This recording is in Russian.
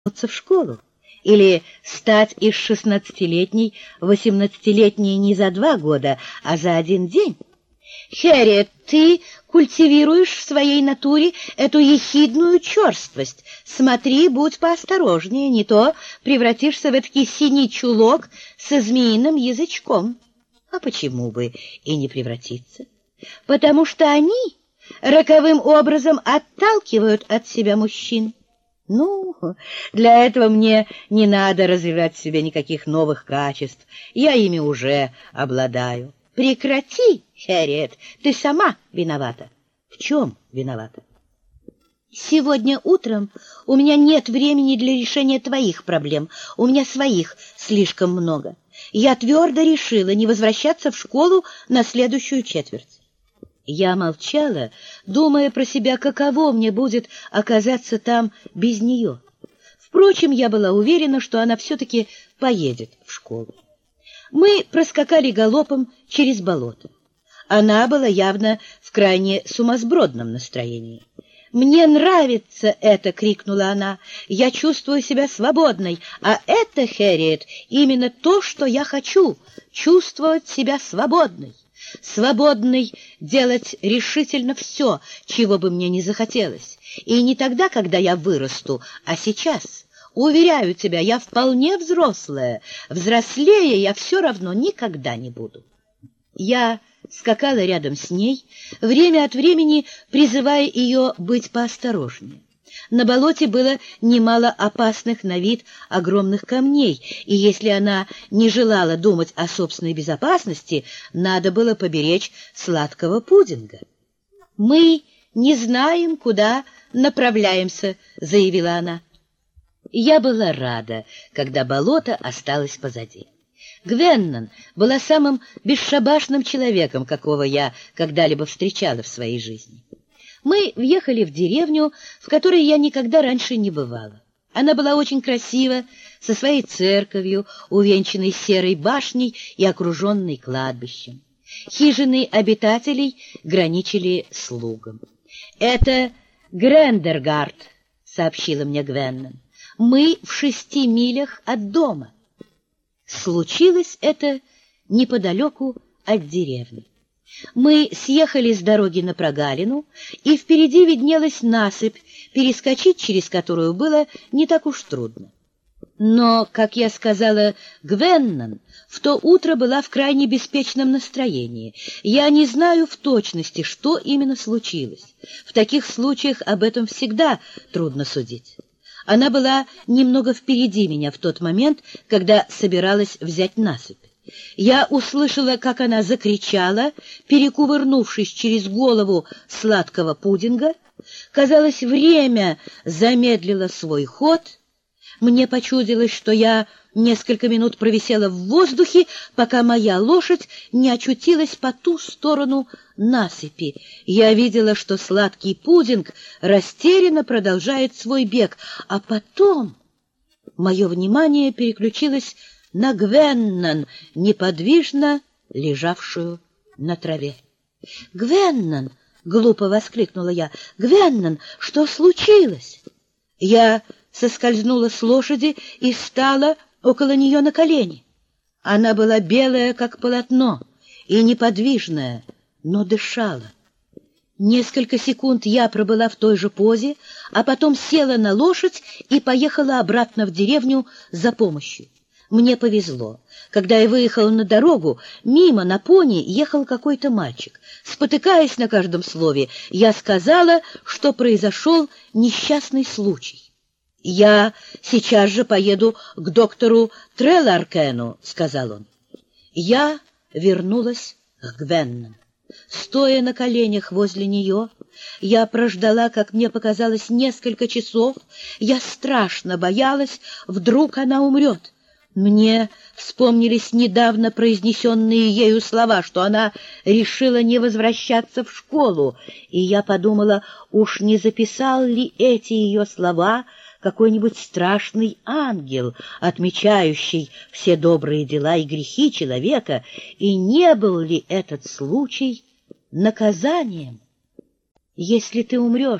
в школу или стать из 16-летней 18-летней не за 2 года, а за 1 день. Хэрриет, ты культивируешь в своей натуре эту ехидную черствость. Смотри, будь поосторожнее, не то превратишься в эдакий синий чулок со змеиным язычком. А почему бы и не превратиться? Потому что они роковым образом отталкивают от себя мужчин. Ну, для этого мне не надо развивать в себе никаких новых качеств. Я ими уже обладаю. Прекрати, Хэрриет, ты сама виновата. В чем виновата? Сегодня утром у меня нет времени для решения твоих проблем. У меня своих слишком много. Я твердо решила не возвращаться в школу на следующую четверть. Я молчала, думая про себя, каково мне будет оказаться там без нее. Впрочем, я была уверена, что она все-таки поедет в школу. Мы проскакали галопом через болото. Она была явно в крайне сумасбродном настроении. «Мне нравится это!» — крикнула она. «Я чувствую себя свободной, а это, Хэрриет, именно то, что я хочу — чувствовать себя свободной. Свободной делать решительно все, чего бы мне не захотелось. И не тогда, когда я вырасту, а сейчас. Уверяю тебя, я вполне взрослая. Взрослее я все равно никогда не буду». Я скакала рядом с ней, время от времени призывая ее быть поосторожнее. На болоте было немало опасных на вид огромных камней, и если она не желала думать о собственной безопасности, надо было поберечь сладкого пудинга. «Мы не знаем, куда направляемся», — заявила она. Я была рада, когда болото осталось позади. Гвеннон была самым бесшабашным человеком, какого я когда-либо встречала в своей жизни. Мы въехали в деревню, в которой я никогда раньше не бывала. Она была очень красива, со своей церковью, увенчанной серой башней и окруженной кладбищем. Хижины обитателей граничили с лугом. «Это Грендергард», — сообщила мне Гвеннон. «Мы в 6 милях от дома». Случилось это неподалеку от деревни. Мы съехали с дороги на прогалину, и впереди виднелась насыпь, перескочить через которую было не так уж трудно. Но, как я сказала Гвеннон, в то утро была в крайне беспечном настроении. Я не знаю в точности, что именно случилось. В таких случаях об этом всегда трудно судить. Она была немного впереди меня в тот момент, когда собиралась взять насыпь. Я услышала, как она закричала, перекувырнувшись через голову сладкого пудинга. Казалось, время замедлило свой ход. Мне почудилось, что я несколько минут провисела в воздухе, пока моя лошадь не очутилась по ту сторону насыпи. Я видела, что сладкий пудинг растерянно продолжает свой бег, а потом мое внимание переключилось на Гвеннон, неподвижно лежавшую на траве. «Гвеннон!» — глупо воскликнула я. «Гвеннон, что случилось?» Я соскользнула с лошади и стала около нее на колени. Она была белая, как полотно, и неподвижная, но дышала. Несколько секунд я пробыла в той же позе, а потом села на лошадь и поехала обратно в деревню за помощью. Мне повезло. Когда я выехала на дорогу, мимо на пони ехал какой-то мальчик. Спотыкаясь на каждом слове, я сказала, что произошел несчастный случай. «Я сейчас же поеду к доктору Треларкену», — сказал он. Я вернулась к Гвеннон. Стоя на коленях возле нее, я прождала, как мне показалось, несколько часов. Я страшно боялась, вдруг она умрет. Мне вспомнились недавно произнесенные ею слова, что она решила не возвращаться в школу, и я подумала, уж не записал ли эти ее слова какой-нибудь страшный ангел, отмечающий все добрые дела и грехи человека, и не был ли этот случай наказанием? «Если ты умрешь,